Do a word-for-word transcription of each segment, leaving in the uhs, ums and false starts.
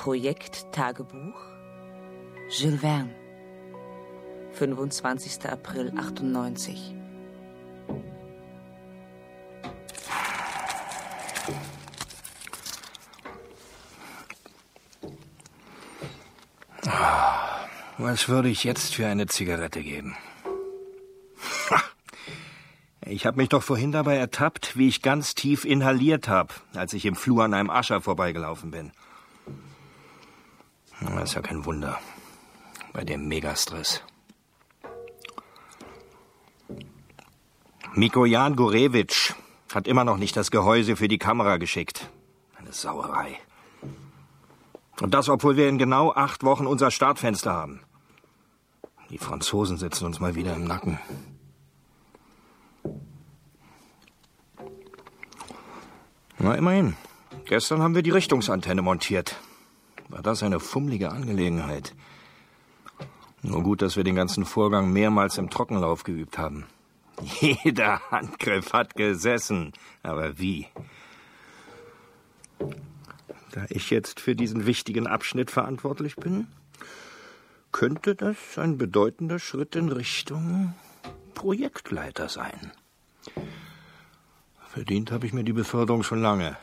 Projekt Tagebuch Jules Verne, fünfundzwanzigster April achtundneunzig. Was würde ich jetzt für eine Zigarette geben? Ich habe mich doch vorhin dabei ertappt, wie ich ganz tief inhaliert habe, als ich im Flur an einem Ascher vorbeigelaufen bin. Das ist ja kein Wunder, bei dem Megastress. Mikojan Gurevitsch hat immer noch nicht das Gehäuse für die Kamera geschickt. Eine Sauerei. Und das, obwohl wir in genau acht Wochen unser Startfenster haben. Die Franzosen sitzen uns mal wieder im Nacken. Na, immerhin. Gestern haben wir die Richtungsantenne montiert. War das eine fummelige Angelegenheit. Nur gut, dass wir den ganzen Vorgang mehrmals im Trockenlauf geübt haben. Jeder Handgriff hat gesessen. Aber wie? Da ich jetzt für diesen wichtigen Abschnitt verantwortlich bin, könnte das ein bedeutender Schritt in Richtung Projektleiter sein. Verdient habe ich mir die Beförderung schon lange.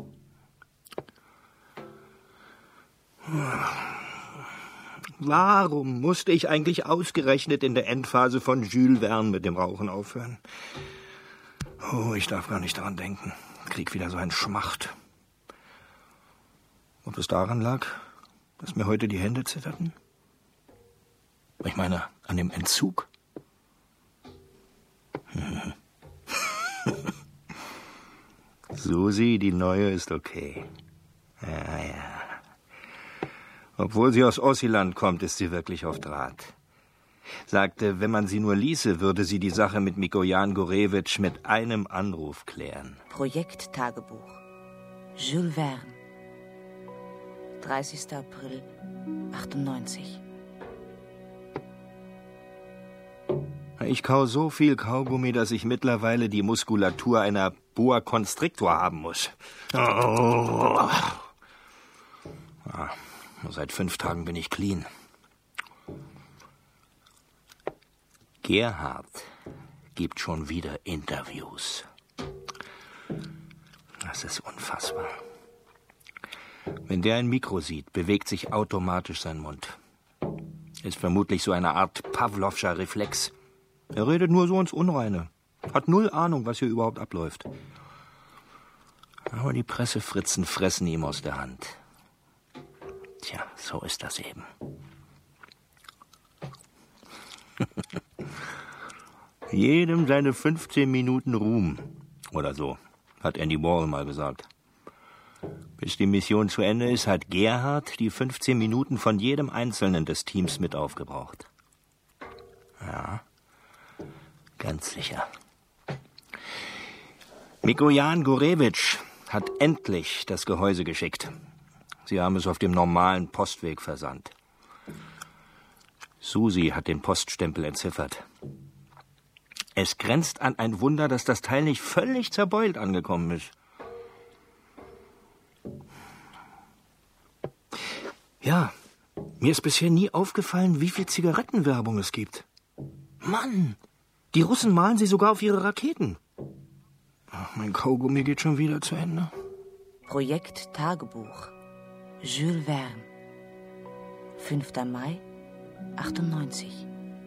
Warum musste ich eigentlich ausgerechnet in der Endphase von Jules Verne mit dem Rauchen aufhören? Oh, ich darf gar nicht daran denken. Krieg wieder so einen Schmacht. Ob es daran lag, dass mir heute die Hände zitterten? Ich meine, an dem Entzug? Hm. Susi, die Neue, ist okay. Ja, ja. Obwohl sie aus Ossiland kommt, ist sie wirklich auf Draht. Sagte, wenn man sie nur ließe, würde sie die Sache mit Mikojan Gurevitsch mit einem Anruf klären. Projekt Tagebuch Jules Verne, dreißigster April achtundneunzig. Ich kau so viel Kaugummi, dass ich mittlerweile die Muskulatur einer Boa Constrictor haben muss. Oh. Ja, seit fünf Tagen bin ich clean. Gerhard gibt schon wieder Interviews. Das ist unfassbar. Wenn der ein Mikro sieht, bewegt sich automatisch sein Mund. Ist vermutlich so eine Art Pawlowscher Reflex. Er redet nur so ins Unreine. Hat null Ahnung, was hier überhaupt abläuft. Aber die Pressefritzen fressen ihm aus der Hand. Tja, so ist das eben. Jedem seine fünfzehn Minuten Ruhm. Oder so, hat Andy Warhol mal gesagt. Bis die Mission zu Ende ist, hat Gerhard die fünfzehn Minuten von jedem Einzelnen des Teams mit aufgebraucht. Ja, ganz sicher. Mikojan Gurevitsch hat endlich das Gehäuse geschickt. Sie haben es auf dem normalen Postweg versandt. Susi hat den Poststempel entziffert. Es grenzt an ein Wunder, dass das Teil nicht völlig zerbeult angekommen ist. Ja, mir ist bisher nie aufgefallen, wie viel Zigarettenwerbung es gibt. Mann, die Russen malen sie sogar auf ihre Raketen. Ach, mein Kaugummi geht schon wieder zu Ende. Projekt Tagebuch Jules Verne, fünfter Mai achtundneunzig.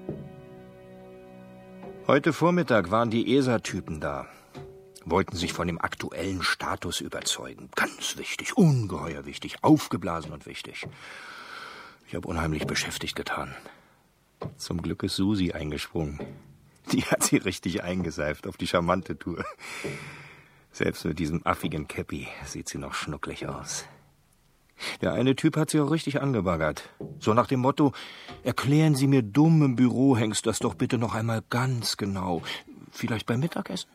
Heute Vormittag waren die E S A-Typen da. Wollten sich von dem aktuellen Status überzeugen. Ganz wichtig, ungeheuer wichtig, aufgeblasen und wichtig. Ich habe unheimlich beschäftigt getan. Zum Glück ist Susi eingesprungen. Die hat sie richtig eingeseift auf die charmante Tour. Selbst mit diesem affigen Käppi sieht sie noch schnucklig aus. Der eine Typ hat sie auch richtig angebaggert. So nach dem Motto, erklären Sie mir dumm, im Büro hängst das doch bitte noch einmal ganz genau. Vielleicht beim Mittagessen?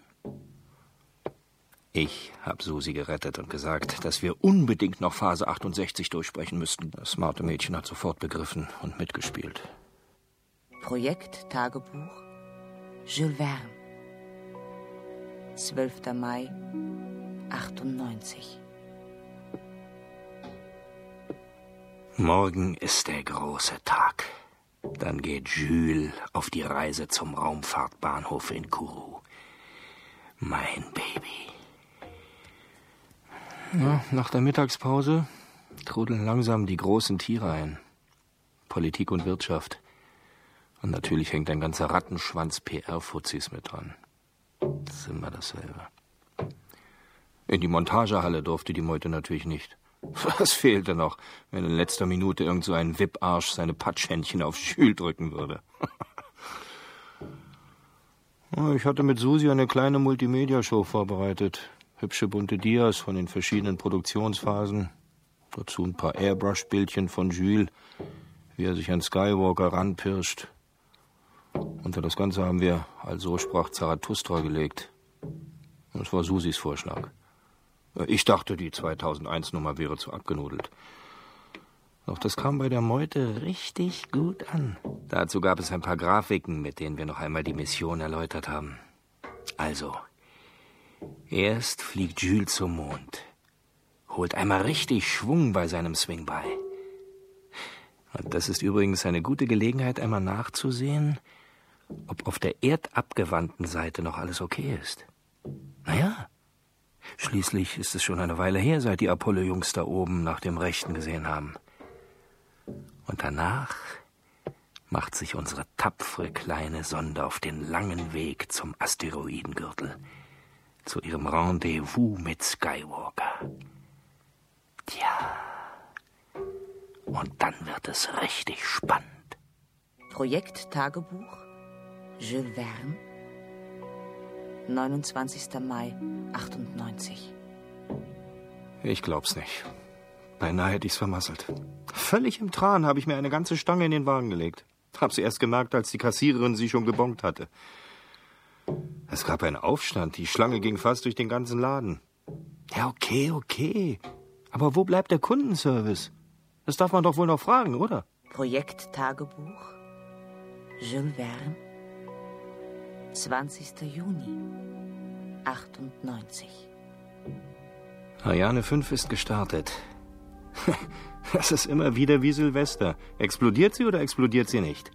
Ich habe Susi gerettet und gesagt, dass wir unbedingt noch Phase achtundsechzig durchsprechen müssten. Das smarte Mädchen hat sofort begriffen und mitgespielt. Projekt Tagebuch Jules Verne, zwölfter Mai achtundneunzig. Morgen ist der große Tag. Dann geht Jules auf die Reise zum Raumfahrtbahnhof in Kourou. Mein Baby. Ja, nach der Mittagspause trudeln langsam die großen Tiere ein. Politik und Wirtschaft. Und natürlich hängt ein ganzer Rattenschwanz P R-Fuzis mit dran. Das ist immer dasselbe. In die Montagehalle durfte die Meute natürlich nicht. Was fehlte noch, wenn in letzter Minute irgend so ein Wipparsch seine Patschhändchen auf Jules drücken würde? Ich hatte mit Susi eine kleine Multimedia-Show vorbereitet. Hübsche bunte Dias von den verschiedenen Produktionsphasen. Dazu ein paar Airbrush-Bildchen von Jules, wie er sich an Skywalker ranpirscht. Unter das Ganze haben wir Also sprach Zarathustra gelegt. Das war Susis Vorschlag. Ich dachte, die zweitausendeins-Nummer wäre zu abgenudelt. Doch das kam bei der Meute richtig gut an. Dazu gab es ein paar Grafiken, mit denen wir noch einmal die Mission erläutert haben. Also, erst fliegt Jules zum Mond, holt einmal richtig Schwung bei seinem Swing bei. Und das ist übrigens eine gute Gelegenheit, einmal nachzusehen, ob auf der erdabgewandten Seite noch alles okay ist. Naja, schließlich ist es schon eine Weile her, seit die Apollo-Jungs da oben nach dem Rechten gesehen haben. Und danach macht sich unsere tapfere kleine Sonde auf den langen Weg zum Asteroidengürtel, zu ihrem Rendezvous mit Skywalker. Tja, und dann wird es richtig spannend. Projekt Tagebuch Jules Verne, neunundzwanzigster Mai achtundneunzig. Ich glaub's nicht. Beinahe hätte ich's vermasselt. Völlig im Tran habe ich mir eine ganze Stange in den Wagen gelegt. Hab's erst gemerkt, als die Kassiererin sie schon gebongt hatte. Es gab einen Aufstand. Die Schlange ging fast durch den ganzen Laden. Ja, okay, okay. Aber wo bleibt der Kundenservice? Das darf man doch wohl noch fragen, oder? Projekt Tagebuch Jules Verne, zwanzigster Juni achtundneunzig. Ariane fünf ist gestartet. Das ist immer wieder wie Silvester. Explodiert sie oder explodiert sie nicht?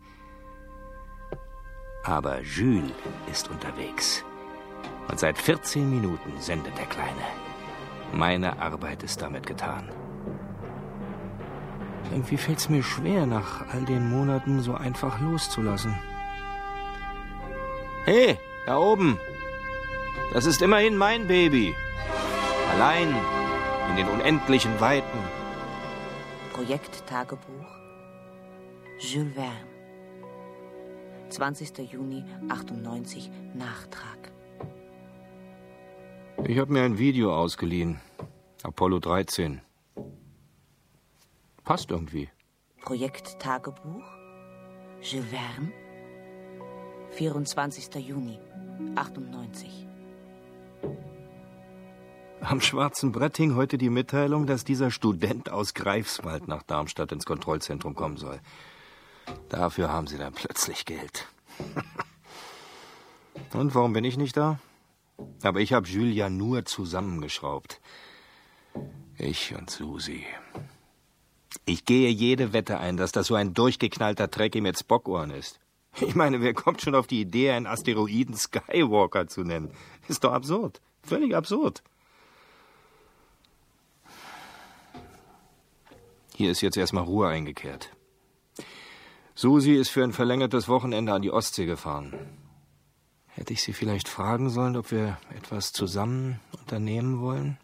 Aber Jules ist unterwegs. Und seit vierzehn Minuten sendet der Kleine. Meine Arbeit ist damit getan. Irgendwie fällt es mir schwer, nach all den Monaten so einfach loszulassen. Hey, da oben! Das ist immerhin mein Baby. Allein in den unendlichen Weiten. Projekt Tagebuch Jules Verne, zwanzigster Juni achtundneunzig, Nachtrag. Ich habe mir ein Video ausgeliehen. Apollo dreizehn. Passt irgendwie. Projekt Tagebuch Jules Verne, vierundzwanzigster Juni achtundneunzig. Am schwarzen Brett hing heute die Mitteilung, dass dieser Student aus Greifswald nach Darmstadt ins Kontrollzentrum kommen soll. Dafür haben sie dann plötzlich Geld. Und warum bin ich nicht da? Aber ich habe Jules ja nur zusammengeschraubt. Ich und Susi. Ich gehe jede Wette ein, dass das so ein durchgeknallter Trekkie mit Spockohren ist. Ich meine, wer kommt schon auf die Idee, einen Asteroiden Skywalker zu nennen? Ist doch absurd. Völlig absurd. Hier ist jetzt erstmal Ruhe eingekehrt. Susi ist für ein verlängertes Wochenende an die Ostsee gefahren. Hätte ich sie vielleicht fragen sollen, ob wir etwas zusammen unternehmen wollen?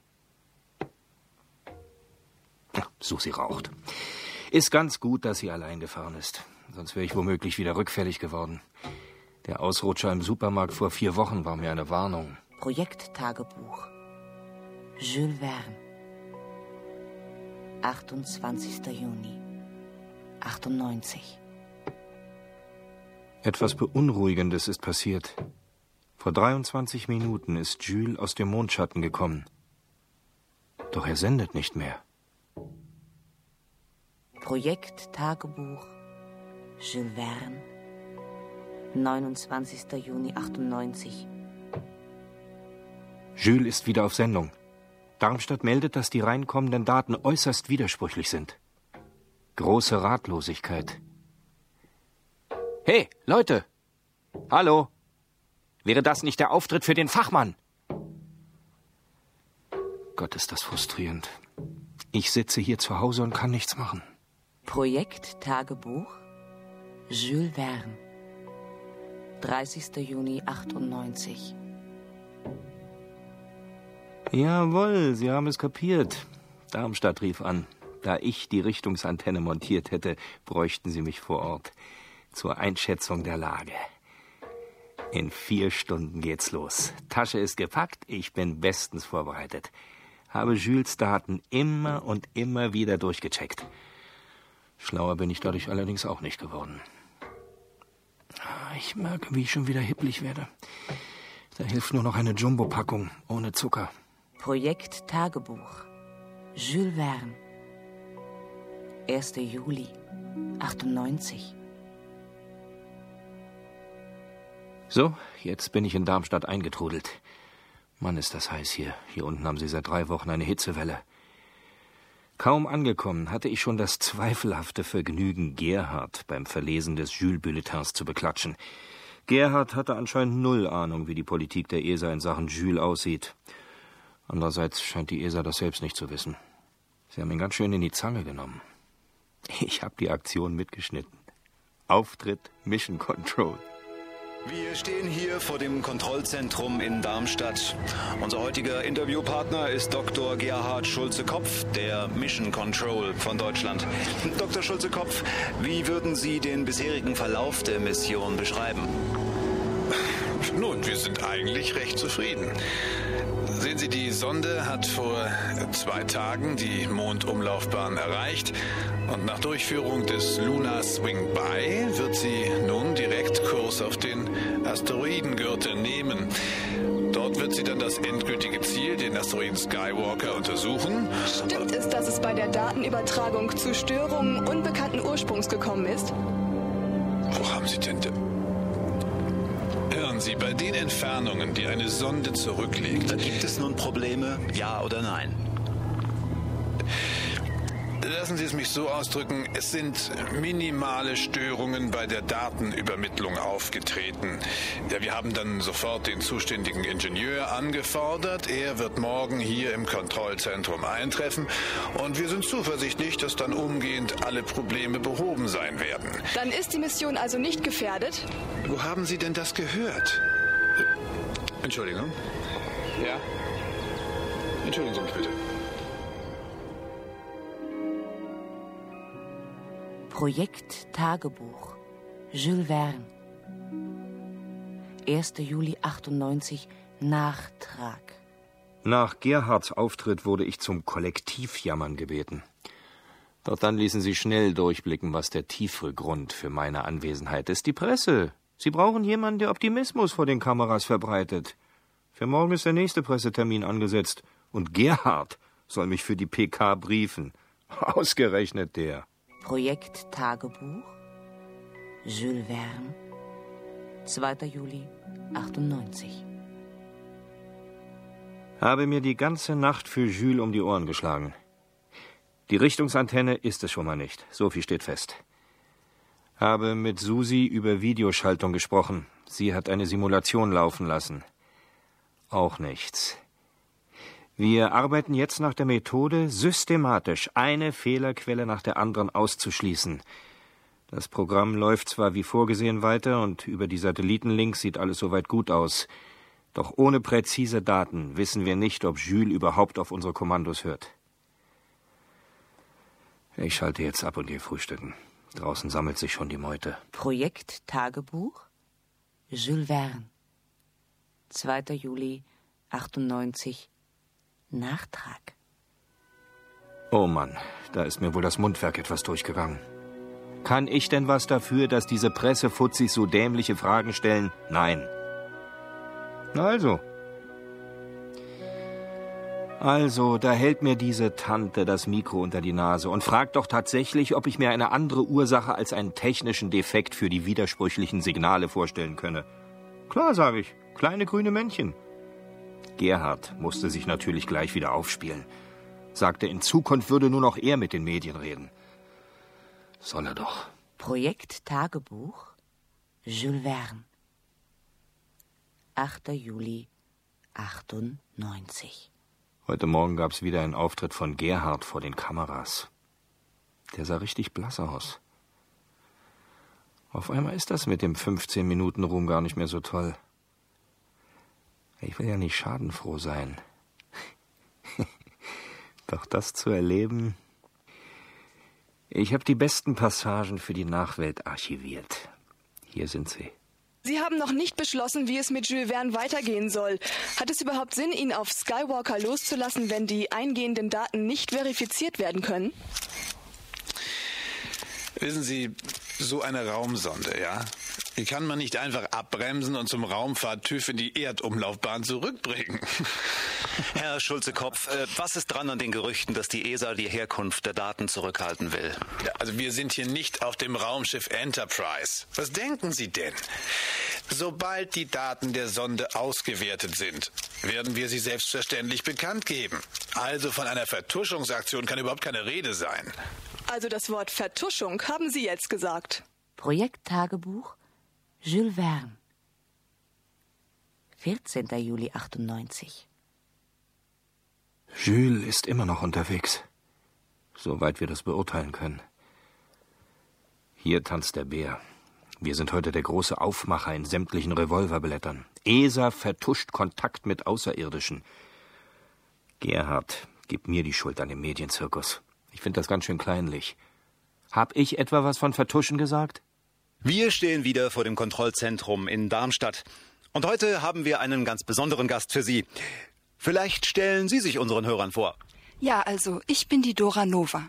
Ja, Susi raucht. Ist ganz gut, dass sie allein gefahren ist. Sonst wäre ich womöglich wieder rückfällig geworden. Der Ausrutscher im Supermarkt vor vier Wochen war mir eine Warnung. Projekt Tagebuch Jules Verne, achtundzwanzigster Juni achtundneunzig. Etwas Beunruhigendes ist passiert. Vor dreiundzwanzig Minuten ist Jules aus dem Mondschatten gekommen. Doch er sendet nicht mehr. Projekt Tagebuch Jules Verne, neunundzwanzigster Juni achtundneunzig. Jules ist wieder auf Sendung. Darmstadt meldet, dass die reinkommenden Daten äußerst widersprüchlich sind. Große Ratlosigkeit. Hey, Leute! Hallo! Wäre das nicht der Auftritt für den Fachmann? Gott, ist das frustrierend. Ich sitze hier zu Hause und kann nichts machen. Projekt Tagebuch Jules Verne. dreißigster Juni achtundneunzig. Jawohl, Sie haben es kapiert. Darmstadt rief an. Da ich die Richtungsantenne montiert hätte, bräuchten Sie mich vor Ort. Zur Einschätzung der Lage. In vier Stunden geht's los. Tasche ist gepackt, ich bin bestens vorbereitet. Habe Jules Daten immer und immer wieder durchgecheckt. Schlauer bin ich dadurch allerdings auch nicht geworden. Ich merke, wie ich schon wieder hipplig werde. Da hilft nur noch eine Jumbo-Packung ohne Zucker. Projekt Tagebuch Jules Verne. erster Juli achtundneunzig. So, jetzt bin ich in Darmstadt eingetrudelt. Mann, ist das heiß hier. Hier unten haben sie seit drei Wochen eine Hitzewelle. Kaum angekommen, hatte ich schon das zweifelhafte Vergnügen, Gerhard beim Verlesen des Jules-Bulletins zu beklatschen. Gerhard hatte anscheinend null Ahnung, wie die Politik der E S A in Sachen Jules aussieht. Andererseits scheint die E S A das selbst nicht zu wissen. Sie haben ihn ganz schön in die Zange genommen. Ich habe die Aktion mitgeschnitten. Auftritt Mission Control. Wir stehen hier vor dem Kontrollzentrum in Darmstadt. Unser heutiger Interviewpartner ist Doktor Gerhard Schulze-Kopf, der Mission Control von Deutschland. Doktor Schulze-Kopf, wie würden Sie den bisherigen Verlauf der Mission beschreiben? Nun, wir sind eigentlich recht zufrieden. Sehen Sie, die Sonde hat vor zwei Tagen die Mondumlaufbahn erreicht und nach Durchführung des Lunar Swing By wird sie nun direkt Kurs auf den Asteroidengürtel nehmen. Dort wird sie dann das endgültige Ziel, den Asteroiden Skywalker, untersuchen. Stimmt es, dass es bei der Datenübertragung zu Störungen unbekannten Ursprungs gekommen ist? Wo haben Sie denn... Hören Sie, bei den Entfernungen, die eine Sonde zurücklegt... Da gibt es nun Probleme, ja oder nein? Lassen Sie es mich so ausdrücken, es sind minimale Störungen bei der Datenübermittlung aufgetreten. Ja, wir haben dann sofort den zuständigen Ingenieur angefordert. Er wird morgen hier im Kontrollzentrum eintreffen und wir sind zuversichtlich, dass dann umgehend alle Probleme behoben sein werden. Dann ist die Mission also nicht gefährdet? Wo haben Sie denn das gehört? Entschuldigung. Ja? Entschuldigen Sie mich bitte. Projekt Tagebuch Jules Verne. erster Juli achtundneunzig. Nachtrag. Nach Gerhards Auftritt wurde ich zum Kollektivjammern gebeten. Doch dann ließen sie schnell durchblicken, was der tiefere Grund für meine Anwesenheit ist. Die Presse. Sie brauchen jemanden, der Optimismus vor den Kameras verbreitet. Für morgen ist der nächste Pressetermin angesetzt. Und Gerhard soll mich für die P K briefen. Ausgerechnet der. Projekt Tagebuch Jules Verne. zweiter Juli achtundneunzig. Habe mir die ganze Nacht für Jules um die Ohren geschlagen. Die Richtungsantenne ist es schon mal nicht. So viel steht fest. Habe mit Susi über Videoschaltung gesprochen. Sie hat eine Simulation laufen lassen. Auch nichts. Wir arbeiten jetzt nach der Methode, systematisch eine Fehlerquelle nach der anderen auszuschließen. Das Programm läuft zwar wie vorgesehen weiter und über die Satellitenlinks sieht alles soweit gut aus. Doch ohne präzise Daten wissen wir nicht, ob Jules überhaupt auf unsere Kommandos hört. Ich schalte jetzt ab und gehe frühstücken. Draußen sammelt sich schon die Meute. Projekt Tagebuch Jules Verne. zweiter Juli achtundneunzig. Nachtrag. Oh Mann, da ist mir wohl das Mundwerk etwas durchgegangen. Kann ich denn was dafür, dass diese Pressefuzis so dämliche Fragen stellen? Nein. Na also. Also, da hält mir diese Tante das Mikro unter die Nase und fragt doch tatsächlich, ob ich mir eine andere Ursache als einen technischen Defekt für die widersprüchlichen Signale vorstellen könne. Klar, sage ich. Kleine grüne Männchen. Gerhard musste sich natürlich gleich wieder aufspielen. Sagte, in Zukunft würde nur noch er mit den Medien reden. Soll er doch. Projekt Tagebuch Jules Verne. achter Juli achtundneunzig. Heute Morgen gab's wieder einen Auftritt von Gerhard vor den Kameras. Der sah richtig blass aus. Auf einmal ist das mit dem fünfzehn Minuten Ruhm gar nicht mehr so toll. Ich will ja nicht schadenfroh sein. Doch das zu erleben... Ich habe die besten Passagen für die Nachwelt archiviert. Hier sind sie. Sie haben noch nicht beschlossen, wie es mit Jules Verne weitergehen soll. Hat es überhaupt Sinn, ihn auf Skywalker loszulassen, wenn die eingehenden Daten nicht verifiziert werden können? Wissen Sie, so eine Raumsonde, ja, die kann man nicht einfach abbremsen und zum Raumfahrt-TÜV in die Erdumlaufbahn zurückbringen. Herr Schulze-Kopf, äh, was ist dran an den Gerüchten, dass die E S A die Herkunft der Daten zurückhalten will? Ja, also wir sind hier nicht auf dem Raumschiff Enterprise. Was denken Sie denn? Sobald die Daten der Sonde ausgewertet sind, werden wir sie selbstverständlich bekannt geben. Also von einer Vertuschungsaktion kann überhaupt keine Rede sein. Also das Wort Vertuschung haben Sie jetzt gesagt. Projekt Tagebuch Jules Verne. vierzehnter Juli achtundneunzig. Jules ist immer noch unterwegs. Soweit wir das beurteilen können. Hier tanzt der Bär. Wir sind heute der große Aufmacher in sämtlichen Revolverblättern. E S A vertuscht Kontakt mit Außerirdischen. Gerhard, gib mir die Schuld an dem Medienzirkus. Ich finde das ganz schön kleinlich. Hab ich etwa was von Vertuschen gesagt? Wir stehen wieder vor dem Kontrollzentrum in Darmstadt. Und heute haben wir einen ganz besonderen Gast für Sie. Vielleicht stellen Sie sich unseren Hörern vor. Ja, also, ich bin die Dora Nova.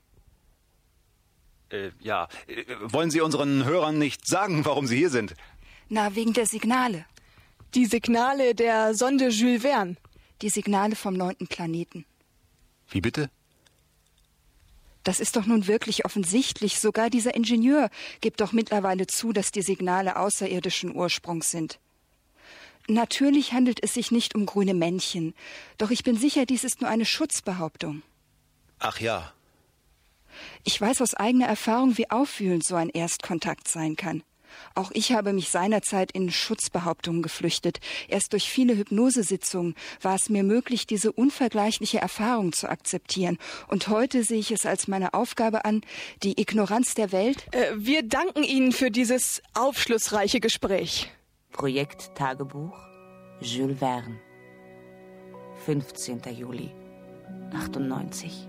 Äh, ja, äh, wollen Sie unseren Hörern nicht sagen, warum Sie hier sind? Na, wegen der Signale. Die Signale der Sonde Jules Verne. Die Signale vom neunten Planeten. Wie bitte? Das ist doch nun wirklich offensichtlich. Sogar dieser Ingenieur gibt doch mittlerweile zu, dass die Signale außerirdischen Ursprungs sind. Natürlich handelt es sich nicht um grüne Männchen. Doch ich bin sicher, dies ist nur eine Schutzbehauptung. Ach ja. Ich weiß aus eigener Erfahrung, wie aufwühlend so ein Erstkontakt sein kann. Auch ich habe mich seinerzeit in Schutzbehauptungen geflüchtet. Erst durch viele Hypnosesitzungen war es mir möglich, diese unvergleichliche Erfahrung zu akzeptieren. Und heute sehe ich es als meine Aufgabe an, die Ignoranz der Welt... Äh, wir danken Ihnen für dieses aufschlussreiche Gespräch. Projekt Tagebuch Jules Verne. fünfzehnter Juli achtundneunzig.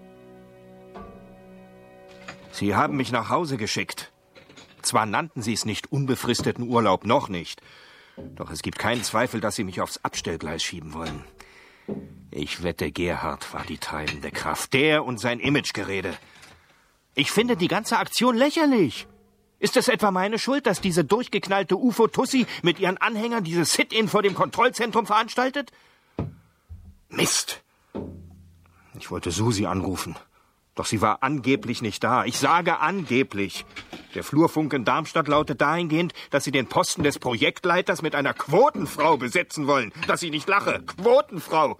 Sie haben mich nach Hause geschickt. Zwar nannten Sie es nicht unbefristeten Urlaub, noch nicht. Doch es gibt keinen Zweifel, dass Sie mich aufs Abstellgleis schieben wollen. Ich wette, Gerhard war die treibende Kraft. Der und sein Imagegerede. Ich finde die ganze Aktion lächerlich. Ist es etwa meine Schuld, dass diese durchgeknallte U F O-Tussi mit ihren Anhängern dieses Sit-In vor dem Kontrollzentrum veranstaltet? Mist! Ich wollte Susi anrufen. Doch sie war angeblich nicht da. Ich sage angeblich. Der Flurfunk in Darmstadt lautet dahingehend, dass sie den Posten des Projektleiters mit einer Quotenfrau besetzen wollen. Dass ich nicht lache. Quotenfrau!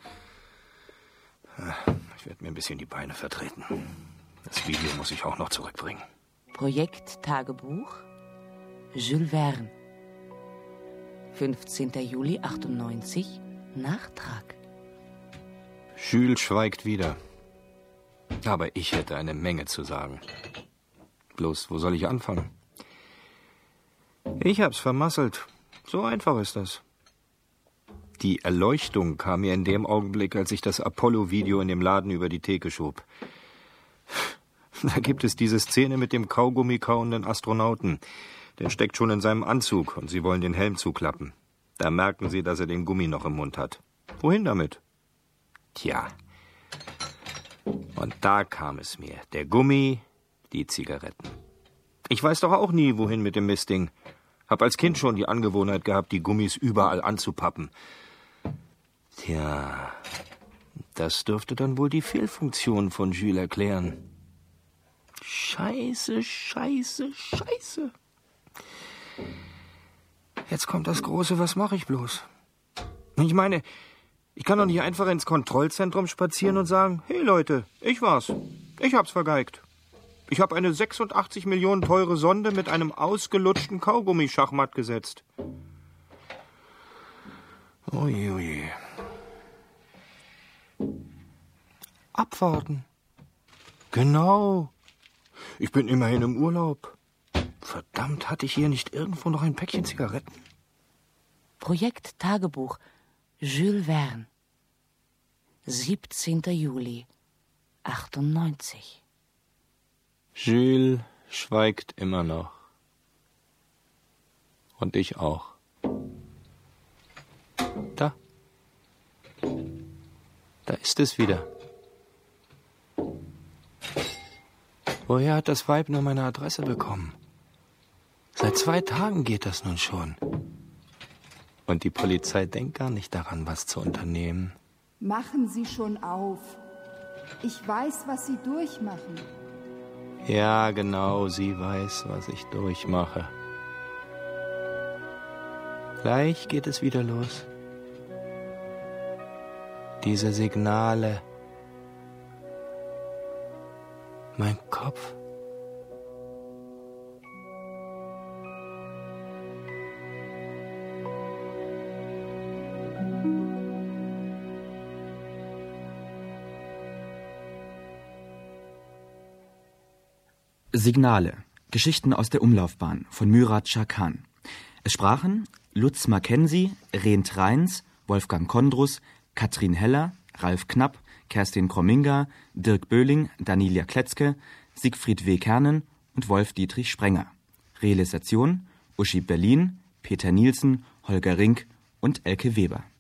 Ich werde mir ein bisschen die Beine vertreten. Das Video muss ich auch noch zurückbringen. Projekt Tagebuch Jules Verne. fünfzehnter Juli achtundneunzig. Nachtrag. Jules schweigt wieder. Aber ich hätte eine Menge zu sagen. Bloß, wo soll ich anfangen? Ich hab's vermasselt. So einfach ist das. Die Erleuchtung kam mir in dem Augenblick, als ich das Apollo-Video in dem Laden über die Theke schob. Da gibt es diese Szene mit dem Kaugummi-kauenden Astronauten. Der steckt schon in seinem Anzug und sie wollen den Helm zuklappen. Da merken sie, dass er den Gummi noch im Mund hat. Wohin damit? Tja. Und da kam es mir. Der Gummi, die Zigaretten. Ich weiß doch auch nie, wohin mit dem Mistding. Hab als Kind schon die Angewohnheit gehabt, die Gummis überall anzupappen. Tja, das dürfte dann wohl die Fehlfunktion von Jules erklären. Scheiße, scheiße, scheiße. Jetzt kommt das Große, was mache ich bloß? Ich meine, ich kann doch nicht einfach ins Kontrollzentrum spazieren und sagen, hey Leute, ich war's. Ich hab's vergeigt. Ich habe eine sechsundachtzig Millionen teure Sonde mit einem ausgelutschten Kaugummi schachmatt gesetzt. Oje, oje. Abwarten. Genau. Ich bin immerhin im Urlaub. Verdammt, hatte ich hier nicht irgendwo noch ein Päckchen Zigaretten? Projekt Tagebuch Jules Verne. siebzehnter Juli achtundneunzig. Jules schweigt immer noch. Und ich auch. Da. Da ist es wieder. Woher hat das Weib nur meine Adresse bekommen? Seit zwei Tagen geht das nun schon. Und die Polizei denkt gar nicht daran, was zu unternehmen. Machen Sie schon auf. Ich weiß, was Sie durchmachen. Ja, genau, sie weiß, was ich durchmache. Gleich geht es wieder los. Diese Signale. Mein Kopf. Signale. Geschichten aus der Umlaufbahn von Murat Schahkan. Es sprachen Lutz Mackenzie, Rent Reins, Wolfgang Kondrus, Katrin Heller, Ralf Knapp, Kerstin Krominga, Dirk Böhling, Danilia Kletzke, Siegfried W. Kernen und Wolf-Dietrich Sprenger. Realisation Uschi Berlin, Peter Nielsen, Holger Rink und Elke Weber.